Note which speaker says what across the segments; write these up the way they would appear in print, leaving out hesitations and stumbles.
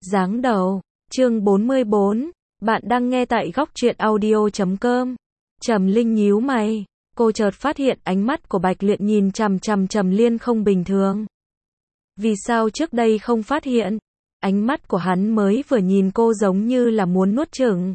Speaker 1: Giáng đầu, chương 44, bạn đang nghe tại góc truyện audio.com. Trầm Linh nhíu mày, cô chợt phát hiện ánh mắt của Bạch Luyện nhìn chằm chằm Trầm Liên không bình thường. Vì sao trước đây không phát hiện? Ánh mắt của hắn mới vừa nhìn cô giống như là muốn nuốt chửng.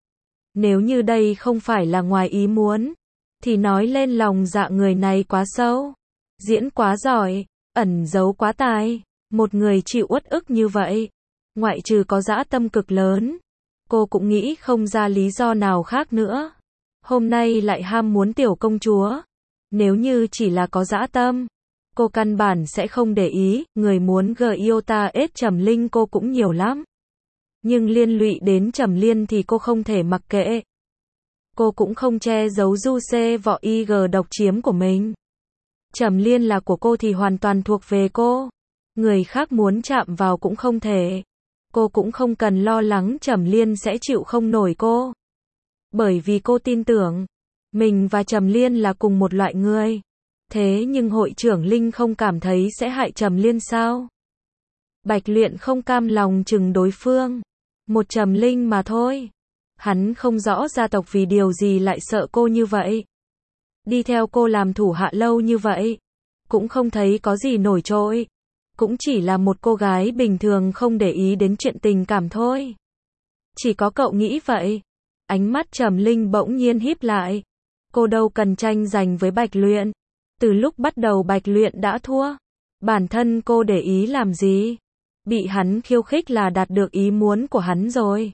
Speaker 1: Nếu như đây không phải là ngoài ý muốn, thì nói lên lòng dạ người này quá sâu, diễn quá giỏi, ẩn giấu quá tài. Một người chịu uất ức như vậy, ngoại trừ có dã tâm cực lớn, cô cũng nghĩ không ra lý do nào khác nữa. Hôm nay lại ham muốn tiểu công chúa. Nếu như chỉ là có dã tâm, cô căn bản sẽ không để ý, người muốn yêu ta ết Trầm Linh cô cũng nhiều lắm. Nhưng liên lụy đến Trầm Liên thì cô không thể mặc kệ. Cô cũng không che giấu du xê võ IG độc chiếm của mình. Trầm Liên là của cô thì hoàn toàn thuộc về cô. Người khác muốn chạm vào cũng không thể. Cô cũng không cần lo lắng Trầm Liên sẽ chịu không nổi cô. Bởi vì cô tin tưởng, mình và Trầm Liên là cùng một loại người. Thế nhưng hội trưởng Linh không cảm thấy sẽ hại Trầm Liên sao? Bạch Luyện không cam lòng chừng đối phương. Một Trầm Linh mà thôi. Hắn không rõ gia tộc vì điều gì lại sợ cô như vậy. Đi theo cô làm thủ hạ lâu như vậy, cũng không thấy có gì nổi trội. Cũng chỉ là một cô gái bình thường không để ý đến chuyện tình cảm thôi. Chỉ có cậu nghĩ vậy. Ánh mắt Trầm Linh bỗng nhiên híp lại. Cô đâu cần tranh giành với Bạch Luyện. Từ lúc bắt đầu Bạch Luyện đã thua. Bản thân cô để ý làm gì? Bị hắn khiêu khích là đạt được ý muốn của hắn rồi.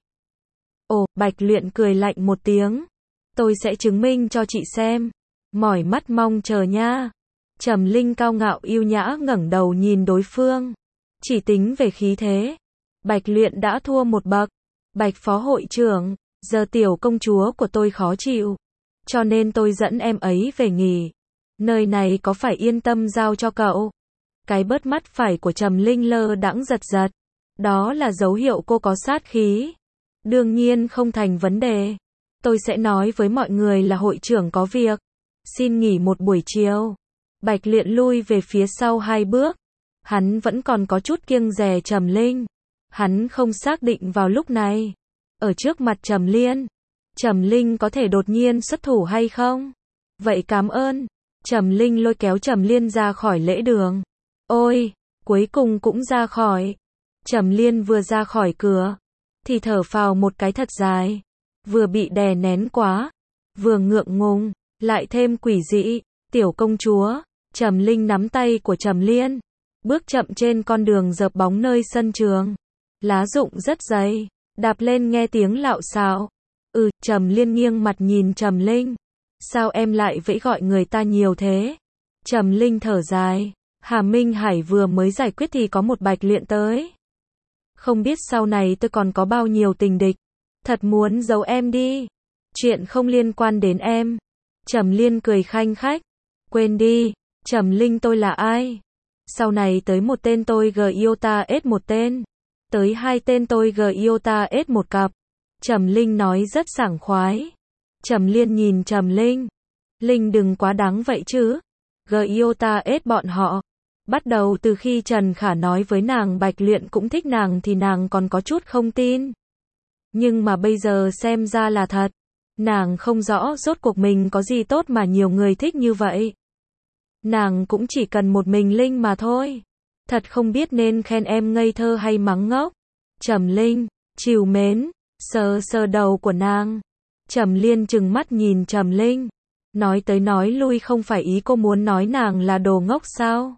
Speaker 1: Ồ, Bạch Luyện cười lạnh một tiếng. Tôi sẽ chứng minh cho chị xem. Mỏi mắt mong chờ nha. Trầm Linh cao ngạo yêu nhã ngẩng đầu nhìn đối phương. Chỉ tính về khí thế, Bạch Luyện đã thua một bậc. Bạch phó hội trưởng, giờ tiểu công chúa của tôi khó chịu, cho nên tôi dẫn em ấy về nghỉ. Nơi này có phải yên tâm giao cho cậu? Cái bớt mắt phải của Trầm Linh lơ đãng giật giật. Đó là dấu hiệu cô có sát khí. Đương nhiên không thành vấn đề. Tôi sẽ nói với mọi người là hội trưởng có việc. Xin nghỉ một buổi chiều. Bạch Luyện lui về phía sau 2 bước. Hắn vẫn còn có chút kiêng dè Trầm Linh. Hắn không xác định vào lúc này, ở trước mặt Trầm Liên, Trầm Linh có thể đột nhiên xuất thủ hay không? Vậy cảm ơn. Trầm Linh lôi kéo Trầm Liên ra khỏi lễ đường. Ôi, cuối cùng cũng ra khỏi. Trầm Liên vừa ra khỏi cửa, thì thở phào một cái thật dài. Vừa bị đè nén quá, vừa ngượng ngùng, lại thêm quỷ dị. Tiểu công chúa. Trầm Linh nắm tay của Trầm Liên, bước chậm trên con đường dợp bóng nơi sân trường. Lá rụng rất dày, đạp lên nghe tiếng lạo xạo. Trầm Liên nghiêng mặt nhìn Trầm Linh. Sao em lại vẫy gọi người ta nhiều thế? Trầm Linh thở dài. Hà Minh Hải vừa mới giải quyết thì có một Bạch Luyện tới. Không biết sau này tôi còn có bao nhiêu tình địch. Thật muốn giấu em đi. Chuyện không liên quan đến em. Trầm Liên cười khanh khách. Quên đi. Trầm Linh tôi là ai? Sau này tới một tên tôi yêu ta ết một tên. Tới 2 tên tôi yêu ta ết một cặp. Trầm Linh nói rất sảng khoái. Trầm Liên nhìn Trầm Linh. Linh đừng quá đáng vậy chứ. Yêu ta ết bọn họ. Bắt đầu từ khi Trần Khả nói với nàng Bạch Luyện cũng thích nàng thì nàng còn có chút không tin. Nhưng mà bây giờ xem ra là thật. Nàng không rõ rốt cuộc mình có gì tốt mà nhiều người thích như vậy. Nàng cũng chỉ cần một mình Linh mà thôi. Thật không biết nên khen em ngây thơ hay mắng ngốc. Trầm Linh, trìu mến, sờ sờ đầu của nàng. Trầm Liên trừng mắt nhìn Trầm Linh. Nói tới nói lui không phải ý cô muốn nói nàng là đồ ngốc sao?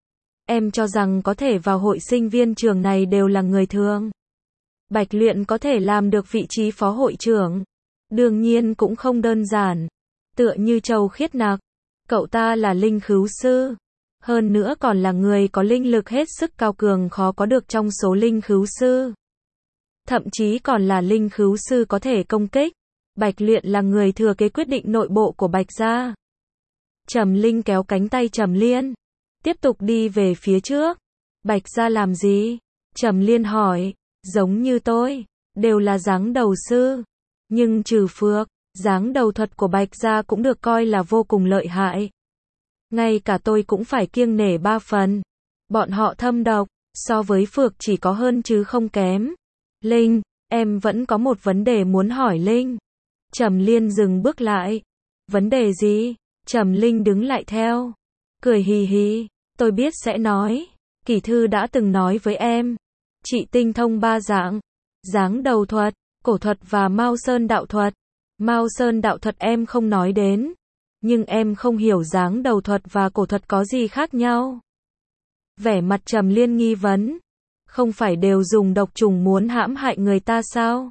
Speaker 1: Em cho rằng có thể vào hội sinh viên trường này đều là người thường. Bạch Luyện có thể làm được vị trí phó hội trưởng. Đương nhiên cũng không đơn giản. Tựa như Châu Khiết Nặc. Cậu ta là linh khứu sư. Hơn nữa còn là người có linh lực hết sức cao cường khó có được trong số linh khứu sư. Thậm chí còn là linh khứu sư có thể công kích. Bạch Luyện là người thừa kế quyết định nội bộ của Bạch gia. Trầm Linh kéo cánh tay Trầm Liên. Tiếp tục đi về phía trước. Bạch gia làm gì? Trầm Liên hỏi. Giống như tôi. Đều là giáng đầu sư. Nhưng trừ Phược. Giáng đầu thuật của Bạch gia cũng được coi là vô cùng lợi hại. Ngay cả tôi cũng phải kiêng nể 3 phần. Bọn họ thâm độc, So với Phược chỉ có hơn chứ không kém. Linh, em vẫn có một vấn đề muốn hỏi Linh. Trầm Liên dừng bước lại. Vấn đề gì? Trầm Linh đứng lại theo. Cười hì hì. Tôi biết sẽ nói. Kỷ thư đã từng nói với em. Chị tinh thông ba dạng. Dáng đầu thuật, cổ thuật và Mao Sơn đạo thuật. Mao Sơn đạo thuật em không nói đến. Nhưng em không hiểu dáng đầu thuật và cổ thuật có gì khác nhau. Vẻ mặt Trầm Liên nghi vấn. Không phải đều dùng độc trùng muốn hãm hại người ta sao?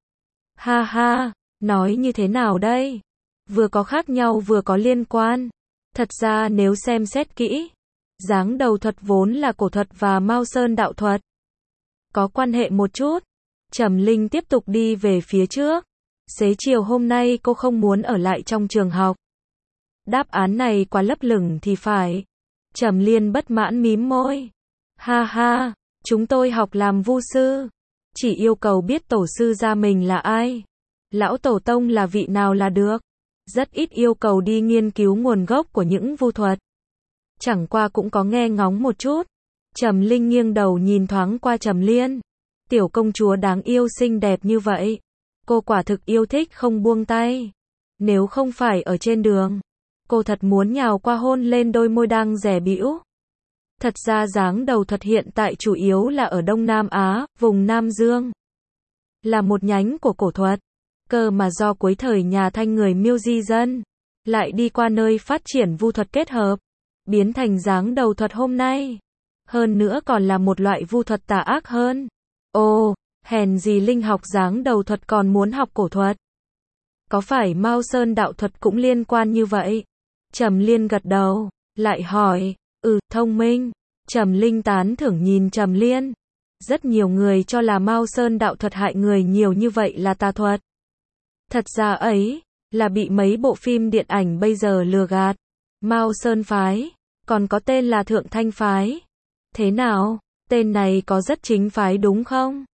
Speaker 1: Ha ha, nói như thế nào đây? Vừa có khác nhau vừa có liên quan. Thật ra nếu xem xét kỹ, dáng đầu thuật vốn là cổ thuật và Mao Sơn đạo thuật. Có quan hệ một chút. Trầm Linh tiếp tục đi về phía trước. Xế chiều hôm nay cô không muốn ở lại trong trường học. Đáp án này quá lấp lửng thì phải. Trầm Liên bất mãn mím môi. Ha ha, chúng tôi học làm vu sư. Chỉ yêu cầu biết tổ sư gia mình là ai. Lão tổ tông là vị nào là được. Rất ít yêu cầu đi nghiên cứu nguồn gốc của những vu thuật. Chẳng qua cũng có nghe ngóng một chút. Trầm Linh nghiêng đầu nhìn thoáng qua Trầm Liên. Tiểu công chúa đáng yêu xinh đẹp như vậy. Cô quả thực yêu thích không buông tay. Nếu không phải ở trên đường, cô thật muốn nhào qua hôn lên đôi môi đang dẻ bĩu. Thật ra dáng đầu thuật hiện tại chủ yếu là ở Đông Nam Á, vùng Nam Dương. Là một nhánh của cổ thuật. Cơ mà do cuối thời nhà Thanh người Miêu di dân, lại đi qua nơi phát triển vu thuật kết hợp, biến thành dáng đầu thuật hôm nay. Hơn nữa còn là một loại vu thuật tà ác hơn. Ồ, hèn gì Linh học dáng đầu thuật còn muốn học cổ thuật. Có phải Mao Sơn đạo thuật cũng liên quan như vậy? Trầm Liên gật đầu, lại hỏi, thông minh. Trầm Linh tán thưởng nhìn Trầm Liên. Rất nhiều người cho là Mao Sơn đạo thuật hại người nhiều như vậy là tà thuật. Thật ra ấy, là bị mấy bộ phim điện ảnh bây giờ lừa gạt. Mao Sơn phái, còn có tên là Thượng Thanh phái. Thế nào, tên này có rất chính phái đúng không?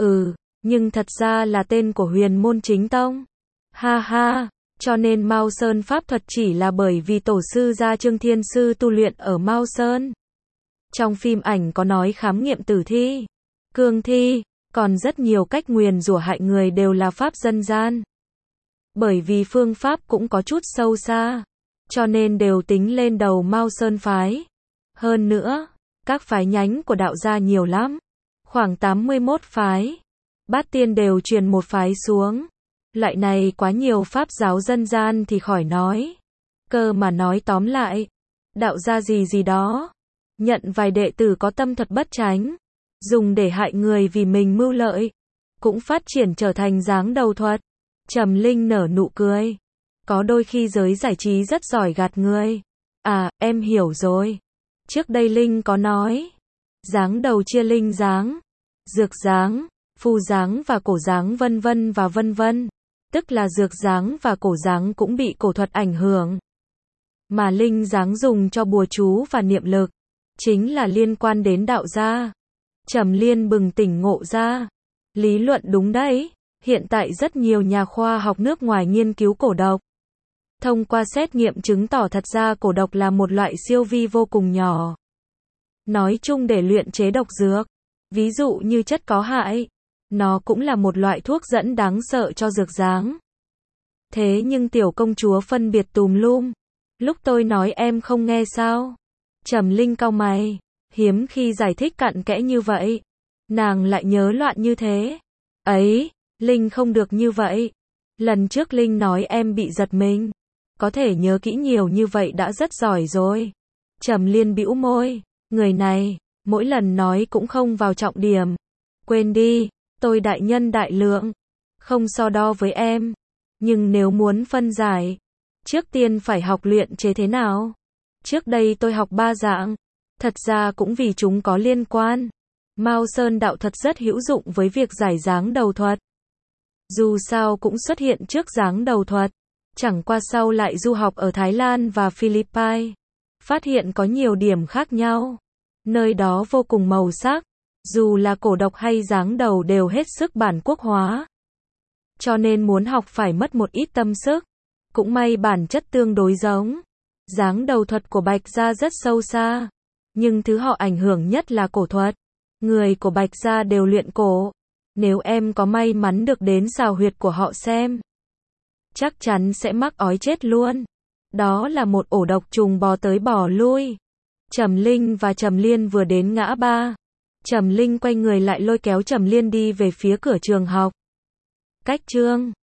Speaker 1: Nhưng thật ra là tên của Huyền Môn Chính Tông. Ha ha, cho nên Mao Sơn pháp thuật chỉ là bởi vì tổ sư gia Trương Thiên Sư tu luyện ở Mao Sơn. Trong phim ảnh có nói khám nghiệm tử thi, cương thi, còn rất nhiều cách nguyền rủa hại người đều là pháp dân gian. Bởi vì phương pháp cũng có chút sâu xa, cho nên đều tính lên đầu Mao Sơn phái. Hơn nữa, các phái nhánh của đạo gia nhiều lắm, khoảng 81 phái. Bát tiên đều truyền một phái xuống. Loại này quá nhiều pháp giáo dân gian thì khỏi nói. Cơ mà nói tóm lại, đạo gia gì gì đó, nhận vài đệ tử có tâm thuật bất chánh, dùng để hại người vì mình mưu lợi, cũng phát triển trở thành dáng đầu thuật. Trầm Linh nở nụ cười. Có đôi khi giới giải trí rất giỏi gạt người. À, em hiểu rồi. Trước đây Linh có nói, dáng đầu chia linh dáng, dược dáng, phù dáng và cổ dáng vân vân và vân vân. Tức là dược dáng và cổ dáng cũng bị cổ thuật ảnh hưởng. Mà linh dáng dùng cho bùa chú và niệm lực, chính là liên quan đến đạo gia. Trầm Liên bừng tỉnh ngộ ra. Lý luận đúng đấy. Hiện tại rất nhiều nhà khoa học nước ngoài nghiên cứu cổ độc. Thông qua xét nghiệm chứng tỏ thật ra cổ độc là một loại siêu vi vô cùng nhỏ. Nói chung để luyện chế độc dược, ví dụ như chất có hại, nó cũng là một loại thuốc dẫn đáng sợ cho dược dáng. Thế nhưng tiểu công chúa phân biệt tùm lum. Lúc tôi nói em không nghe sao? Trầm Linh cau mày, hiếm khi giải thích cặn kẽ như vậy. Nàng lại nhớ loạn như thế. Ấy, Linh không được như vậy. Lần trước Linh nói em bị giật mình. Có thể nhớ kỹ nhiều như vậy đã rất giỏi rồi. Trầm Liên bĩu môi, người này, mỗi lần nói cũng không vào trọng điểm. Quên đi, tôi đại nhân đại lượng, không so đo với em. Nhưng nếu muốn phân giải, trước tiên phải học luyện chế thế nào. Trước đây tôi học 3 dạng, thật ra cũng vì chúng có liên quan. Mao Sơn đạo thuật rất hữu dụng với việc giải dáng đầu thuật. Dù sao cũng xuất hiện trước dáng đầu thuật, chẳng qua sau lại du học ở Thái Lan và Philippines. Phát hiện có nhiều điểm khác nhau. Nơi đó vô cùng màu sắc, dù là cổ độc hay dáng đầu đều hết sức bản quốc hóa. Cho nên muốn học phải mất một ít tâm sức. Cũng may bản chất tương đối giống. Dáng đầu thuật của Bạch Gia rất sâu xa, nhưng thứ họ ảnh hưởng nhất là cổ thuật. Người của Bạch gia đều luyện cổ. Nếu em có may mắn được đến xào huyệt của họ xem, chắc chắn sẽ mắc ói chết luôn. Đó là một ổ độc trùng bò tới bò lui. Trầm Linh và Trầm Liên vừa đến ngã ba. Trầm Linh quay người lại lôi kéo Trầm Liên đi về phía cửa trường học. Cách chương